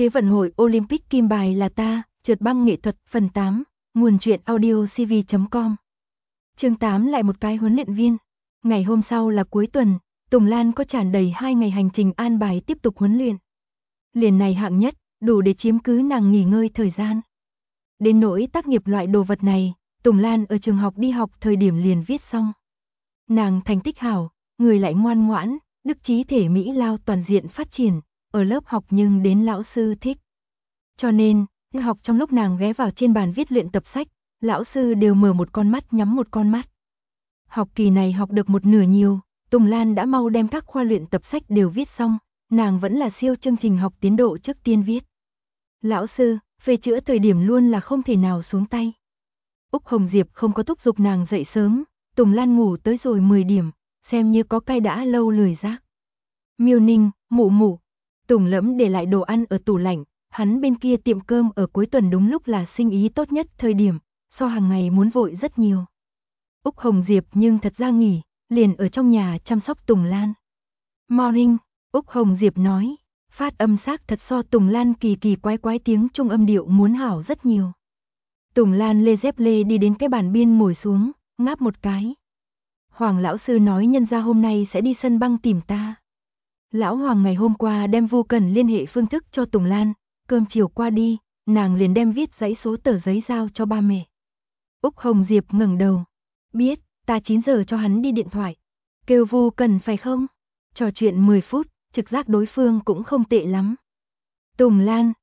Thế vận hội Olympic kim bài là ta, trượt băng nghệ thuật phần 8, nguồn truyện audio cv.com. Chương 8 lại một cái huấn luyện viên. Ngày hôm sau là cuối tuần, Tùng Lan có tràn đầy 2 ngày hành trình an bài tiếp tục huấn luyện. Liền này hạng nhất, đủ để chiếm cứ nàng nghỉ ngơi thời gian. Đến nỗi tác nghiệp loại đồ vật này, Tùng Lan ở trường học đi học thời điểm liền viết xong. Nàng thành tích hảo, người lại ngoan ngoãn, đức trí thể mỹ lao toàn diện phát triển, ở lớp học nhưng đến lão sư thích. Cho nên, học trong lúc nàng ghé vào trên bàn viết luyện tập sách, lão sư đều mở một con mắt nhắm một con mắt. Học kỳ này học được một nửa nhiều, Tùng Lan đã mau đem các khoa luyện tập sách đều viết xong, nàng vẫn là siêu chương trình học tiến độ trước tiên viết. Lão sư, phê chữa thời điểm luôn là không thể nào xuống tay. Úc Hồng Diệp không có thúc giục nàng dậy sớm, Tùng Lan ngủ tới rồi 10 điểm, xem như có cai đã lâu lười giác. Miêu Ninh, mụ mụ, Tùng Lẫm để lại đồ ăn ở tủ lạnh, hắn bên kia tiệm cơm ở cuối tuần đúng lúc là sinh ý tốt nhất thời điểm, so hàng ngày muốn vội rất nhiều. Úc Hồng Diệp nhưng thật ra nghỉ, liền ở trong nhà chăm sóc Tùng Lan. Morning, Úc Hồng Diệp nói, phát âm xác thật so Tùng Lan kỳ kỳ quái quái tiếng Trung âm điệu muốn hảo rất nhiều. Tùng Lan lê dép lê đi đến cái bàn biên ngồi xuống, ngáp một cái. Hoàng lão sư nói nhân gia hôm nay sẽ đi sân băng tìm ta. Lão Hoàng ngày hôm qua đem Vu Cần liên hệ phương thức cho Tùng Lan, cơm chiều qua đi, nàng liền đem viết dãy số tờ giấy giao cho ba mẹ. Úc Hồng Diệp ngẩng đầu, biết, ta 9 giờ cho hắn đi điện thoại. Kêu Vu Cần phải không? Trò chuyện 10 phút, trực giác đối phương cũng không tệ lắm. Tùng Lan,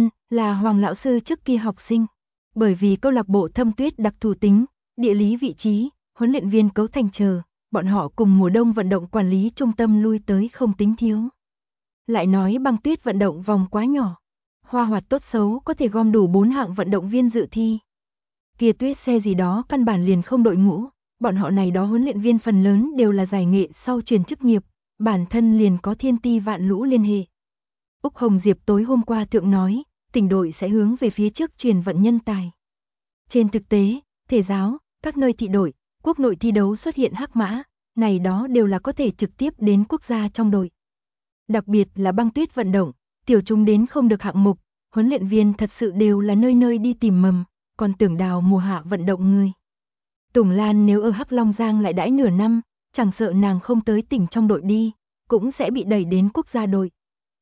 là Hoàng lão sư trước kia học sinh. Bởi vì câu lạc bộ Thâm Tuyết đặc thù tính, địa lý vị trí, huấn luyện viên cấu thành chờ, bọn họ cùng mùa đông vận động quản lý trung tâm lui tới không tính thiếu. Lại nói băng tuyết vận động vòng quá nhỏ, hoa hoạt tốt xấu có thể gom đủ 4 hạng vận động viên dự thi. Kia tuyết xe gì đó căn bản liền không đội ngũ, bọn họ này đó huấn luyện viên phần lớn đều là giải nghệ sau truyền chức nghiệp, bản thân liền có thiên ti vạn lũ liên hệ. Úc Hồng Diệp tối hôm qua thượng nói, tỉnh đội sẽ hướng về phía trước truyền vận nhân tài. Trên thực tế, thể giáo, các nơi thị đội, quốc nội thi đấu xuất hiện hắc mã, này đó đều là có thể trực tiếp đến quốc gia trong đội. Đặc biệt là băng tuyết vận động, tiểu chúng đến không được hạng mục, huấn luyện viên thật sự đều là nơi nơi đi tìm mầm, còn tưởng đào mùa hạ vận động người. Tùng Lan nếu ở Hắc Long Giang lại đãi nửa năm, chẳng sợ nàng không tới tỉnh trong đội đi, cũng sẽ bị đẩy đến quốc gia đội.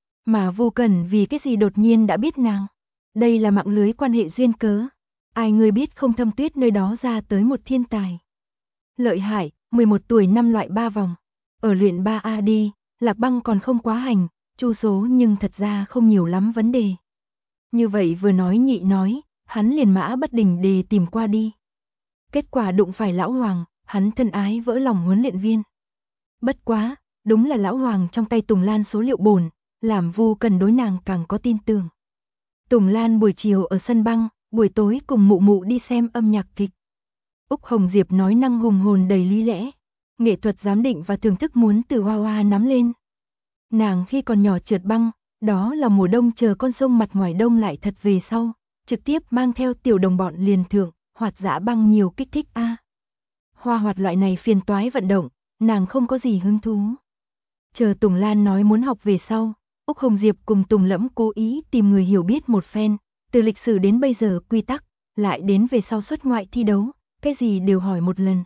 Mà Vu Cần vì cái gì đột nhiên đã biết nàng? Đây là mạng lưới quan hệ duyên cớ. Ai người biết không Thâm Tuyết nơi đó ra tới một thiên tài. Lợi hại, 11 tuổi 5 loại 3 vòng. Ở luyện 3A đi, Lạc Băng còn không quá hành, chu số nhưng thật ra không nhiều lắm vấn đề. Như vậy vừa nói nhị nói, hắn liền mã bất đình đề tìm qua đi. Kết quả đụng phải Lão Hoàng, hắn thân ái vỡ lòng huấn luyện viên. Bất quá, đúng là Lão Hoàng trong tay Tùng Lan số liệu bổn, làm Vu Cần đối nàng càng có tin tưởng. Tùng Lan buổi chiều ở sân băng, buổi tối cùng mụ mụ đi xem âm nhạc kịch. Úc Hồng Diệp nói năng hùng hồn đầy lý lẽ, nghệ thuật giám định và thưởng thức muốn từ hoa hoa nắm lên. Nàng khi còn nhỏ trượt băng, đó là mùa đông chờ con sông mặt ngoài đông lại thật về sau, trực tiếp mang theo tiểu đồng bọn liền thượng, hoạt dã băng nhiều kích thích a. Hoa hoạt loại này phiền toái vận động, nàng không có gì hứng thú. Chờ Tùng Lan nói muốn học về sau, Úc Hồng Diệp cùng Tùng Lẫm cố ý tìm người hiểu biết một phen, từ lịch sử đến bây giờ quy tắc, lại đến về sau xuất ngoại thi đấu, cái gì đều hỏi một lần.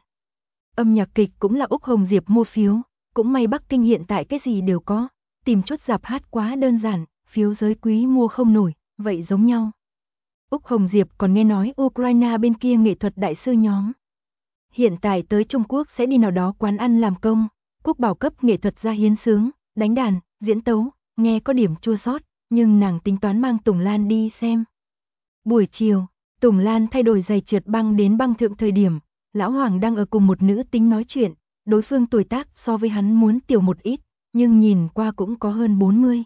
Âm nhạc kịch cũng là Úc Hồng Diệp mua phiếu, cũng may Bắc Kinh hiện tại cái gì đều có, tìm chốt rạp hát quá đơn giản, phiếu giới quý mua không nổi, vậy giống nhau. Úc Hồng Diệp còn nghe nói Ukraine bên kia nghệ thuật đại sư nhóm. Hiện tại tới Trung Quốc sẽ đi nào đó quán ăn làm công, quốc bảo cấp nghệ thuật gia hiến sướng, đánh đàn, diễn tấu, nghe có điểm chua xót, nhưng nàng tính toán mang Tùng Lan đi xem. Buổi chiều, Tùng Lan thay đổi giày trượt băng đến băng thượng thời điểm, Lão Hoàng đang ở cùng một nữ tính nói chuyện, đối phương tuổi tác so với hắn muốn tiểu một ít, nhưng nhìn qua cũng có hơn 40.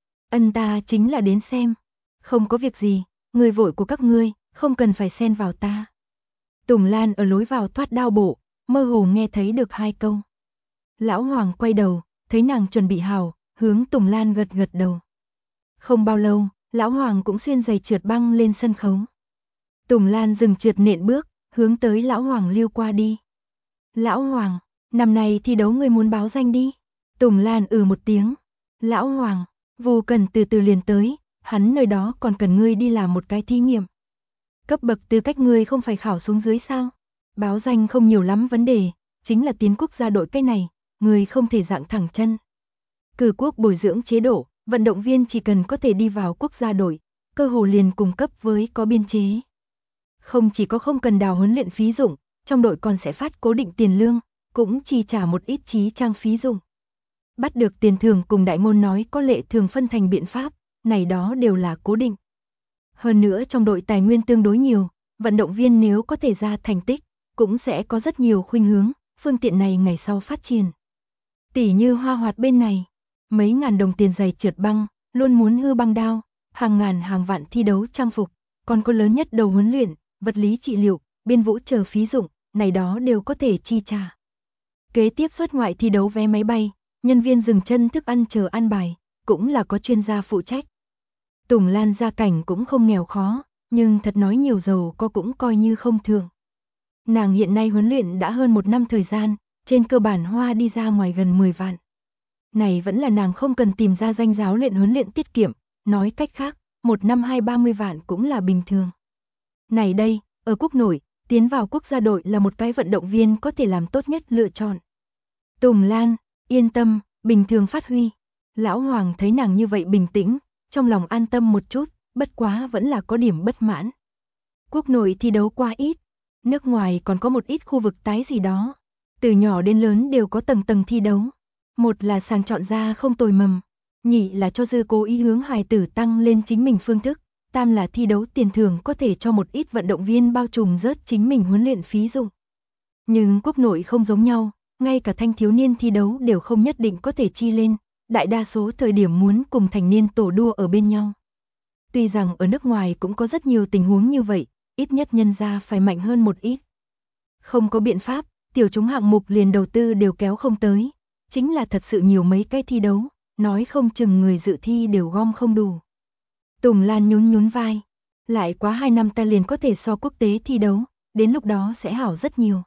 Ta chính là đến xem. Không có việc gì, người vội của các ngươi, không cần phải xen vào ta. Tùng Lan ở lối vào thoát đao bộ, mơ hồ nghe thấy được 2 câu. Lão Hoàng quay đầu, thấy nàng chuẩn bị hào, hướng Tùng Lan gật gật đầu. Không bao lâu, Lão Hoàng cũng xuyên giày trượt băng lên sân khấu. Tùng Lan dừng trượt nện bước, hướng tới Lão Hoàng lưu qua đi. Lão Hoàng, năm nay thi đấu ngươi muốn báo danh đi. Tùng Lan một tiếng. Lão Hoàng, Vu Cần từ từ liền tới, hắn nơi đó còn cần ngươi đi làm một cái thí nghiệm. Cấp bậc tư cách ngươi không phải khảo xuống dưới sao? Báo danh không nhiều lắm vấn đề, chính là tiến quốc gia đội cái này, ngươi không thể dạng thẳng chân. Cử quốc bồi dưỡng chế độ, vận động viên chỉ cần có thể đi vào quốc gia đội, cơ hồ liền cung cấp với có biên chế. Không chỉ có không cần đào huấn luyện phí dụng, trong đội còn sẽ phát cố định tiền lương, cũng chi trả một ít trí trang phí dụng. Bắt được tiền thưởng cùng đại ngôn nói có lệ thường phân thành biện pháp, này đó đều là cố định. Hơn nữa trong đội tài nguyên tương đối nhiều, vận động viên nếu có thể ra thành tích, cũng sẽ có rất nhiều khuynh hướng, phương tiện này ngày sau phát triển. Tỷ như Hoa Hoạt bên này, mấy ngàn đồng tiền giày trượt băng, luôn muốn hư băng đao, hàng ngàn hàng vạn thi đấu trang phục, còn có lớn nhất đầu huấn luyện, vật lý trị liệu, biên vũ chờ phí dụng, này đó đều có thể chi trả. Kế tiếp xuất ngoại thi đấu vé máy bay, nhân viên dừng chân thức ăn chờ ăn bài, cũng là có chuyên gia phụ trách. Tùng Lan gia cảnh cũng không nghèo khó, nhưng thật nói nhiều giàu có cũng coi như không thường. Nàng hiện nay huấn luyện đã hơn 1 năm thời gian, trên cơ bản hoa đi ra ngoài gần 10 vạn. Này vẫn là nàng không cần tìm ra danh giáo luyện huấn luyện tiết kiệm, nói cách khác, 1 năm 20-30 vạn cũng là bình thường. Này đây, ở quốc nội, tiến vào quốc gia đội là một cái vận động viên có thể làm tốt nhất lựa chọn. Tùng Lan, yên tâm, bình thường phát huy. Lão Hoàng thấy nàng như vậy bình tĩnh, trong lòng an tâm một chút, bất quá vẫn là có điểm bất mãn. Quốc nội thi đấu quá ít, nước ngoài còn có một ít khu vực tái gì đó. Từ nhỏ đến lớn đều có tầng tầng thi đấu. Một là sàng chọn ra không tồi mầm, nhị là cho dư cố ý hướng hài tử tăng lên chính mình phương thức, tam là thi đấu tiền thưởng có thể cho một ít vận động viên bao trùm rớt chính mình huấn luyện phí dụng. Nhưng quốc nội không giống nhau, ngay cả thanh thiếu niên thi đấu đều không nhất định có thể chi lên, đại đa số thời điểm muốn cùng thành niên tổ đua ở bên nhau. Tuy rằng ở nước ngoài cũng có rất nhiều tình huống như vậy, ít nhất nhân gia phải mạnh hơn một ít. Không có biện pháp, tiểu chúng hạng mục liền đầu tư đều kéo không tới, chính là thật sự nhiều mấy cái thi đấu, nói không chừng người dự thi đều gom không đủ. Tùng Lan nhún nhún vai, lại quá 2 năm ta liền có thể so quốc tế thi đấu, đến lúc đó sẽ hảo rất nhiều.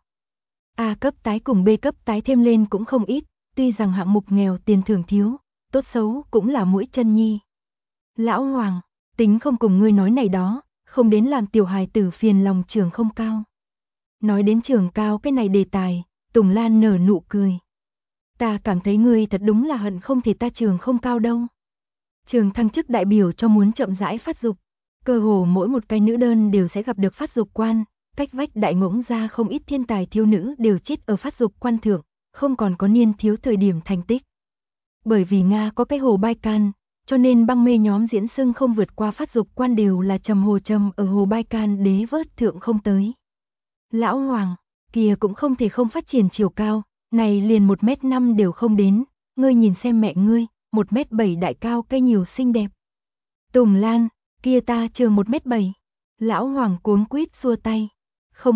A cấp tái cùng B cấp tái thêm lên cũng không ít, tuy rằng hạng mục nghèo tiền thưởng thiếu, tốt xấu cũng là mũi chân nhi. Lão Hoàng, tính không cùng ngươi nói này đó, không đến làm tiểu hài tử phiền lòng trường không cao. Nói đến trường cao cái này đề tài, Tùng Lan nở nụ cười. Ta cảm thấy ngươi thật đúng là hận không thể ta trường không cao đâu. Trường thăng chức đại biểu cho muốn chậm rãi phát dục, cơ hồ mỗi một cái nữ đơn đều sẽ gặp được phát dục quan, cách vách đại ngỗng ra không ít thiên tài thiếu nữ đều chết ở phát dục quan thượng, không còn có niên thiếu thời điểm thành tích. Bởi vì Nga có cái hồ Bai Can, cho nên băng mê nhóm diễn xưng không vượt qua phát dục quan đều là trầm ở hồ Bai Can đế vớt thượng không tới. Lão Hoàng, kia cũng không thể không phát triển chiều cao, này liền 1m5 đều không đến, ngươi nhìn xem mẹ ngươi, 1m7 đại cao cái nhiều xinh đẹp. Tùng Lan, kia ta trường 1m7. Lão Hoàng cuống quýt xua tay. Không,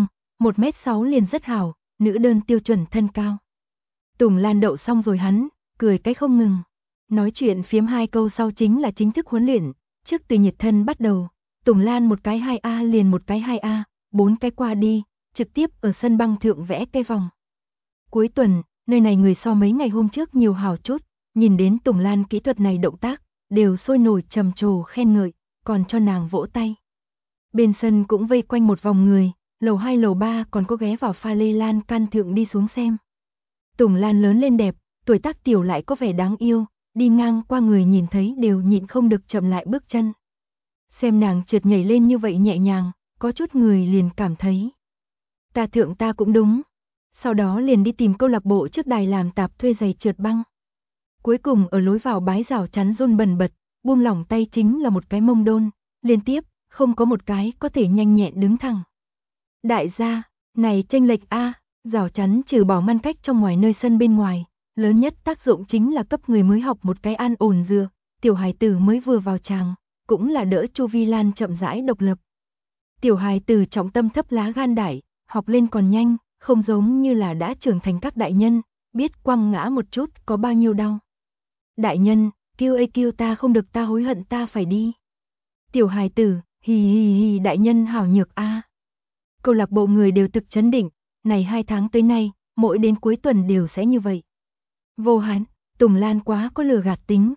1m6 liền rất hảo, nữ đơn tiêu chuẩn thân cao. Tùng Lan đậu xong rồi hắn, cười cái không ngừng. Nói chuyện phiếm 2 câu sau chính là chính thức huấn luyện, trước từ nhiệt thân bắt đầu. Tùng Lan một cái 2A liền một cái 2A, 4 cái qua đi, trực tiếp ở sân băng thượng vẽ cây vòng. Cuối tuần, nơi này người so mấy ngày hôm trước nhiều hào chút, nhìn đến Tùng Lan kỹ thuật này động tác, đều sôi nổi trầm trồ khen ngợi, còn cho nàng vỗ tay. Bên sân cũng vây quanh một vòng người, lầu 2 lầu 3 còn có ghé vào pha lê lan can thượng đi xuống xem. Tùng Lan lớn lên đẹp, tuổi tác tiểu lại có vẻ đáng yêu, đi ngang qua người nhìn thấy đều nhịn không được chậm lại bước chân. Xem nàng trượt nhảy lên như vậy nhẹ nhàng, có chút người liền cảm thấy. Ta thượng ta cũng đúng. Sau đó liền đi tìm câu lạc bộ trước đài làm tạp thuê giày trượt băng. Cuối cùng ở lối vào bái rào chắn run bần bật, buông lỏng tay chính là một cái mông đôn, liên tiếp, không có một cái có thể nhanh nhẹn đứng thẳng. Đại gia, này chênh lệch a, rào chắn trừ bỏ ngăn cách trong ngoài nơi sân bên ngoài, lớn nhất tác dụng chính là cấp người mới học một cái an ổn dựa, tiểu hài tử mới vừa vào tràng, cũng là đỡ Chu Vi Lan chậm rãi độc lập. Tiểu hài tử trọng tâm thấp lá gan đại, học lên còn nhanh, không giống như là đã trưởng thành các đại nhân, biết quăng ngã một chút có bao nhiêu đau. Đại nhân, kêu ta không được ta hối hận ta phải đi. Tiểu hài tử, hì đại nhân hảo nhược a. Câu lạc bộ người đều thực chấn định, này 2 tháng tới nay, mỗi đến cuối tuần đều sẽ như vậy. Vô Hán, Tùng Lan quá có lừa gạt tính.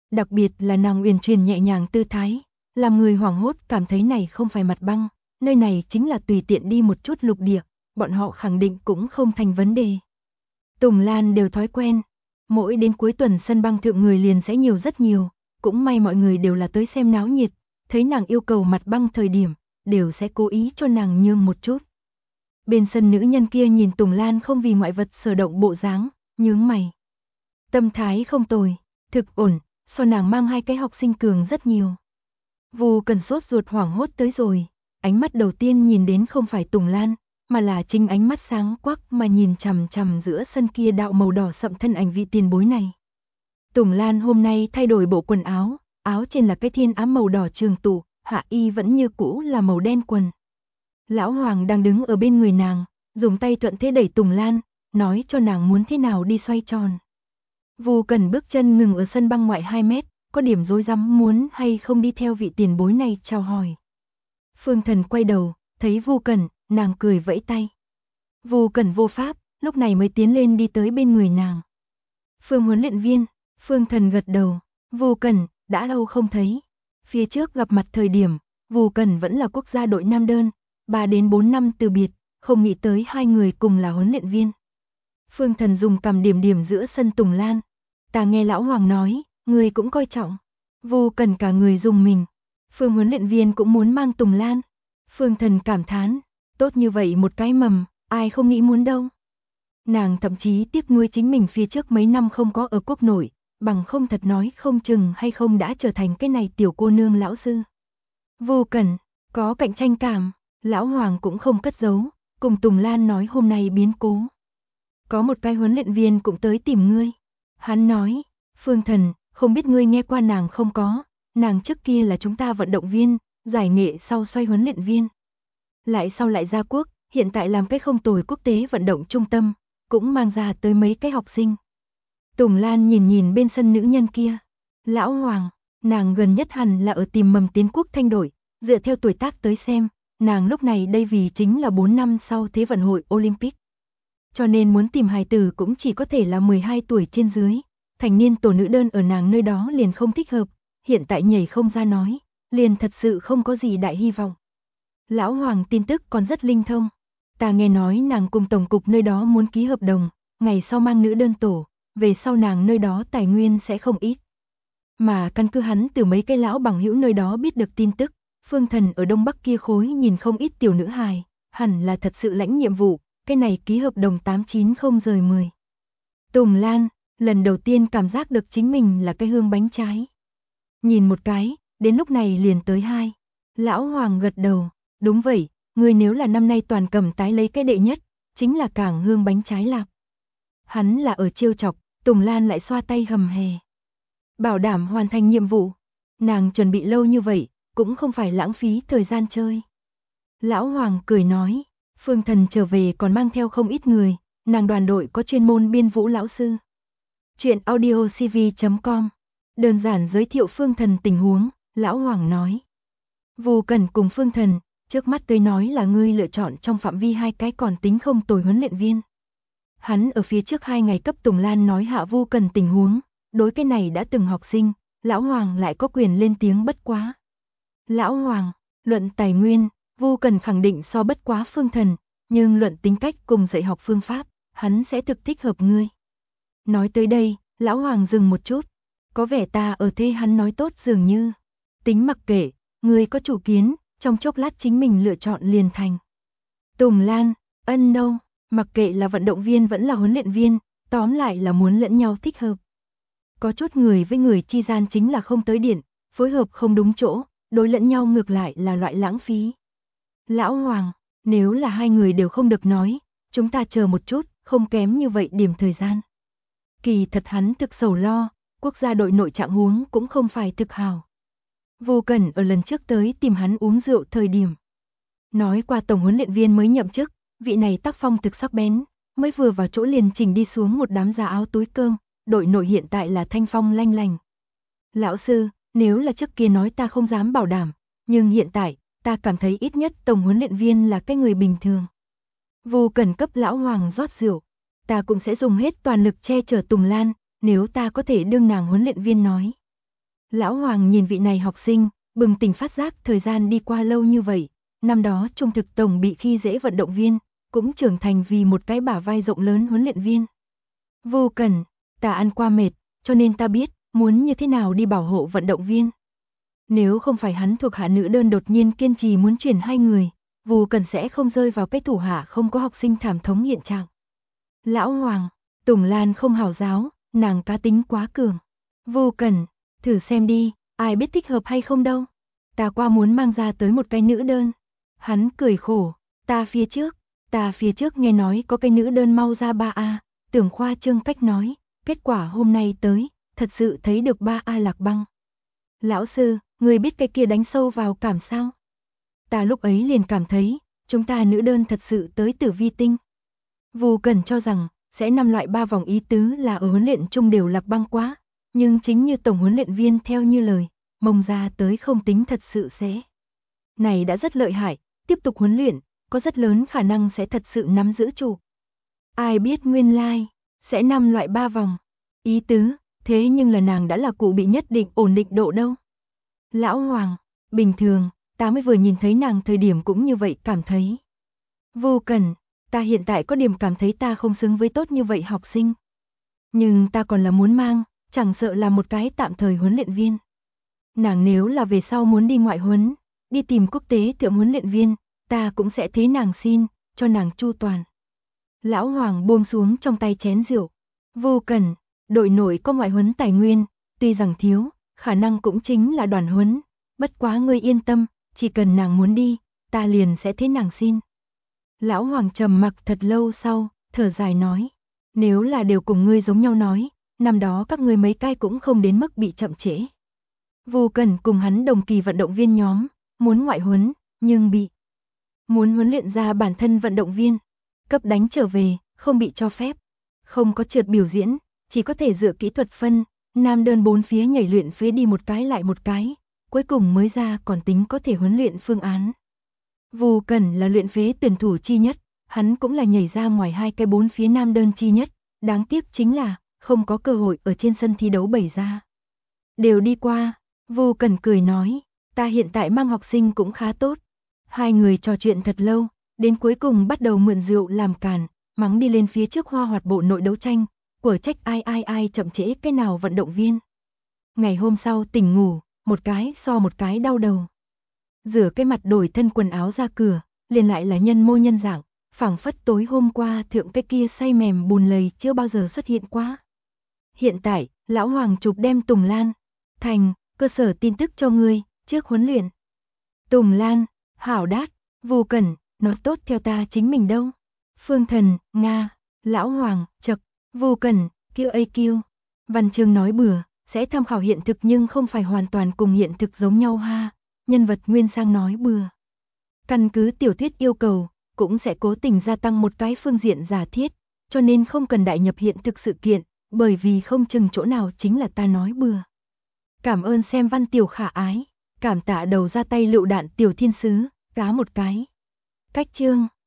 Đặc biệt là nàng uyển chuyển nhẹ nhàng tư thái, làm người hoảng hốt cảm thấy này không phải mặt băng, nơi này chính là tùy tiện đi một chút lục địa, bọn họ khẳng định cũng không thành vấn đề. Tùng Lan đều thói quen, mỗi đến cuối tuần sân băng thượng người liền sẽ nhiều rất nhiều, cũng may mọi người đều là tới xem náo nhiệt, thấy nàng yêu cầu mặt băng thời điểm, đều sẽ cố ý cho nàng nhường một chút. Bên sân nữ nhân kia nhìn Tùng Lan không vì ngoại vật sở động bộ dáng, nhướng mày. Tâm thái không tồi, thực ổn, so nàng mang 2 cái học sinh cường rất nhiều. Vu Cần sốt ruột hoảng hốt tới rồi, ánh mắt đầu tiên nhìn đến không phải Tùng Lan, mà là chính ánh mắt sáng quắc mà nhìn chằm chằm giữa sân kia đạo màu đỏ sậm thân ảnh vị tiền bối này. Tùng Lan hôm nay thay đổi bộ quần áo, áo trên là cái thiên ám màu đỏ trường tụ, hạ y vẫn như cũ là màu đen quần. Lão Hoàng đang đứng ở bên người nàng, dùng tay thuận thế đẩy Tùng Lan, nói cho nàng muốn thế nào đi xoay tròn. Vu Cần bước chân ngừng ở sân băng ngoại 2 mét, có điểm rối rắm muốn hay không đi theo vị tiền bối này chào hỏi. Phương Thần quay đầu, thấy Vu Cần, nàng cười vẫy tay. Vu Cần vô pháp, lúc này mới tiến lên đi tới bên người nàng. Phương huấn luyện viên, Phương Thần gật đầu, Vu Cần, đã lâu không thấy. Phía trước gặp mặt thời điểm, Vu Cần vẫn là quốc gia đội nam đơn, 3 đến 4 năm từ biệt, không nghĩ tới 2 người cùng là huấn luyện viên. Phương Thần dùng cầm điểm điểm giữa sân Tùng Lan. Ta nghe lão Hoàng nói, người cũng coi trọng. Vu Cần cả người dùng mình. Phương huấn luyện viên cũng muốn mang Tùng Lan. Phương Thần cảm thán, tốt như vậy một cái mầm, ai không nghĩ muốn đâu. Nàng thậm chí tiếc nuối chính mình phía trước mấy năm không có ở quốc nội, bằng không thật nói không chừng hay không đã trở thành cái này tiểu cô nương lão sư. Vu Cần, có cạnh tranh cảm, lão Hoàng cũng không cất giấu, cùng Tùng Lan nói hôm nay biến cố. Có một cái huấn luyện viên cũng tới tìm ngươi. Hắn nói, Phương Thần, không biết ngươi nghe qua nàng không có, nàng trước kia là chúng ta vận động viên, giải nghệ sau xoay huấn luyện viên. Lại sau lại ra quốc, hiện tại làm cái không tồi quốc tế vận động trung tâm, cũng mang ra tới mấy cái học sinh. Tùng Lan nhìn nhìn bên sân nữ nhân kia. Lão Hoàng, nàng gần nhất hẳn là ở tìm mầm tiến quốc thanh đội, dựa theo tuổi tác tới xem, nàng lúc này đây vì chính là 4 năm sau Thế vận hội Olympic. Cho nên muốn tìm hài tử cũng chỉ có thể là 12 tuổi trên dưới, thành niên tổ nữ đơn ở nàng nơi đó liền không thích hợp, hiện tại nhảy không ra nói, liền thật sự không có gì đại hy vọng. Lão Hoàng tin tức còn rất linh thông, ta nghe nói nàng cùng tổng cục nơi đó muốn ký hợp đồng, ngày sau mang nữ đơn tổ, về sau nàng nơi đó tài nguyên sẽ không ít. Mà căn cứ hắn từ mấy cái lão bằng hữu nơi đó biết được tin tức, Phương Thần ở Đông Bắc kia khối nhìn không ít tiểu nữ hài, hẳn là thật sự lãnh nhiệm vụ, cái này ký hợp đồng 890/10. Tùng Lan, lần đầu tiên cảm giác được chính mình là cái hương bánh trái. Nhìn một cái, đến lúc này liền tới 2. Lão Hoàng gật đầu, đúng vậy, người nếu là năm nay toàn cầm tái lấy cái đệ nhất, chính là cảng hương bánh trái lạc. Hắn là ở trêu chọc, Tùng Lan lại xoa tay hầm hè. Bảo đảm hoàn thành nhiệm vụ, nàng chuẩn bị lâu như vậy, cũng không phải lãng phí thời gian chơi. Lão Hoàng cười nói, Phương Thần trở về còn mang theo không ít người, nàng đoàn đội có chuyên môn biên vũ lão sư. Chuyện audiocv.com, đơn giản giới thiệu Phương Thần tình huống, Lão Hoàng nói. Vu Cần cùng Phương Thần, trước mắt tôi nói là ngươi lựa chọn trong phạm vi 2 cái còn tính không tồi huấn luyện viên. Hắn ở phía trước 2 ngày cấp Tùng Lan nói hạ Vu Cần tình huống, đối cái này đã từng học sinh, Lão Hoàng lại có quyền lên tiếng bất quá. Lão Hoàng, luận tài nguyên, Vu Cần khẳng định so bất quá Phương Thần, nhưng luận tính cách cùng dạy học phương pháp, hắn sẽ thực thích hợp ngươi. Nói tới đây, Lão Hoàng dừng một chút, có vẻ ta ở thế hắn nói tốt dường như. Tính mặc kệ, ngươi có chủ kiến, trong chốc lát chính mình lựa chọn liền thành. Tùng Lan, ân đâu, mặc kệ là vận động viên vẫn là huấn luyện viên, tóm lại là muốn lẫn nhau thích hợp. Có chút người với người chi gian chính là không tới điện, phối hợp không đúng chỗ, đối lẫn nhau ngược lại là loại lãng phí. Lão Hoàng, nếu là 2 người đều không được nói, chúng ta chờ một chút, không kém như vậy điểm thời gian. Kỳ thật hắn thực sầu lo, quốc gia đội nội trạng huống cũng không phải thực hào. Vu Cần ở lần trước tới tìm hắn uống rượu thời điểm. Nói qua tổng huấn luyện viên mới nhậm chức, vị này tác phong thực sắc bén, mới vừa vào chỗ liền chỉnh đi xuống một đám già áo túi cơm, đội nội hiện tại là thanh phong lanh lành. Lão sư, nếu là trước kia nói ta không dám bảo đảm, nhưng hiện tại, ta cảm thấy ít nhất tổng huấn luyện viên là cái người bình thường. Vu Cần cấp Lão Hoàng rót rượu, ta cũng sẽ dùng hết toàn lực che chở Tùng Lan, nếu ta có thể đương nàng huấn luyện viên nói. Lão Hoàng nhìn vị này học sinh, bừng tỉnh phát giác thời gian đi qua lâu như vậy, năm đó Trung Thực Tổng bị khi dễ vận động viên, cũng trưởng thành vì một cái bả vai rộng lớn huấn luyện viên. Vô Cẩn, ta ăn qua mệt, cho nên ta biết, muốn như thế nào đi bảo hộ vận động viên. Nếu không phải hắn thuộc hạ nữ đơn đột nhiên kiên trì muốn chuyển hai người, Vô Cẩn sẽ không rơi vào cái thủ hạ không có học sinh thảm thống hiện trạng. Lão Hoàng, Tùng Lan không hảo giáo, nàng cá tính quá cường. Vô Cẩn, thử xem đi, ai biết thích hợp hay không đâu. Ta qua muốn mang ra tới một cái nữ đơn. Hắn cười khổ, ta phía trước nghe nói có cái nữ đơn mau ra 3A, tưởng khoa trương cách nói, kết quả hôm nay tới, thật sự thấy được 3A Lạc Băng. Lão sư, người biết cái kia đánh sâu vào cảm sao? Ta lúc ấy liền cảm thấy, chúng ta nữ đơn thật sự tới Tử Vi Tinh. Vô Cẩn cho rằng, sẽ 5 loại 3 vòng ý tứ là ở huấn luyện chung đều Lạc Băng quá, nhưng chính như tổng huấn luyện viên theo như lời, mông ra tới không tính thật sự sẽ. Này đã rất lợi hại, tiếp tục huấn luyện, có rất lớn khả năng sẽ thật sự nắm giữ chủ. Ai biết nguyên lai, sẽ 5 loại 3 vòng. Ý tứ, thế nhưng là nàng đã là cụ bị nhất định ổn định độ đâu. Lão Hoàng, bình thường, ta mới vừa nhìn thấy nàng thời điểm cũng như vậy cảm thấy. Vô Cẩn, ta hiện tại có điểm cảm thấy ta không xứng với tốt như vậy học sinh. Nhưng ta còn là muốn mang, chẳng sợ là một cái tạm thời huấn luyện viên. Nàng nếu là về sau muốn đi ngoại huấn, đi tìm quốc tế thượng huấn luyện viên, ta cũng sẽ thế nàng xin, cho nàng chu toàn. Lão Hoàng buông xuống trong tay chén rượu. Vô Cẩn, đội nội có ngoại huấn tài nguyên, tuy rằng thiếu, khả năng cũng chính là đoàn huấn, bất quá ngươi yên tâm, chỉ cần nàng muốn đi, ta liền sẽ thế nàng xin. Lão Hoàng trầm mặc thật lâu sau, thở dài nói, nếu là đều cùng ngươi giống nhau nói, năm đó các ngươi mấy cái cũng không đến mức bị chậm trễ. Vô Cẩn cùng hắn đồng kỳ vận động viên nhóm, muốn ngoại huấn, nhưng muốn huấn luyện ra bản thân vận động viên, cấp đánh trở về, không bị cho phép, không có trượt biểu diễn, chỉ có thể dựa kỹ thuật phân, nam đơn 4 phía nhảy luyện phế đi một cái lại một cái, cuối cùng mới ra còn tính có thể huấn luyện phương án. Vô Cẩn là luyện phế tuyển thủ chi nhất, hắn cũng là nhảy ra ngoài 2 cái 4 phía nam đơn chi nhất, đáng tiếc chính là không có cơ hội ở trên sân thi đấu bày ra. Đều đi qua, Vô Cẩn cười nói, ta hiện tại mang học sinh cũng khá tốt. Hai người trò chuyện thật lâu, đến cuối cùng bắt đầu mượn rượu làm càn, mắng đi lên phía trước Hoa Hoạt bộ nội đấu tranh, quở trách ai chậm trễ cái nào vận động viên. Ngày hôm sau tỉnh ngủ, một cái so một cái đau đầu. Rửa cái mặt đổi thân quần áo ra cửa, liền lại là nhân mô nhân dạng, phảng phất tối hôm qua thượng cái kia say mềm bùn lầy chưa bao giờ xuất hiện quá. Hiện tại, Lão Hoàng chụp đem Tùng Lan thành cơ sở tin tức cho ngươi, trước huấn luyện. Tùng Lan, hảo đát, Vô Cẩn, nói tốt theo ta chính mình đâu. Phương Thần, Nga, Lão Hoàng, chậc, Vô Cẩn, QAQ. Văn chương nói bừa, sẽ tham khảo hiện thực nhưng không phải hoàn toàn cùng hiện thực giống nhau ha. Nhân vật nguyên sang nói bừa. Căn cứ tiểu thuyết yêu cầu, cũng sẽ cố tình gia tăng một cái phương diện giả thiết, cho nên không cần đại nhập hiện thực sự kiện, bởi vì không chừng chỗ nào chính là ta nói bừa. Cảm ơn xem văn tiểu khả ái, cảm tạ đầu ra tay lựu đạn tiểu thiên sứ, cá một cái. Cách chương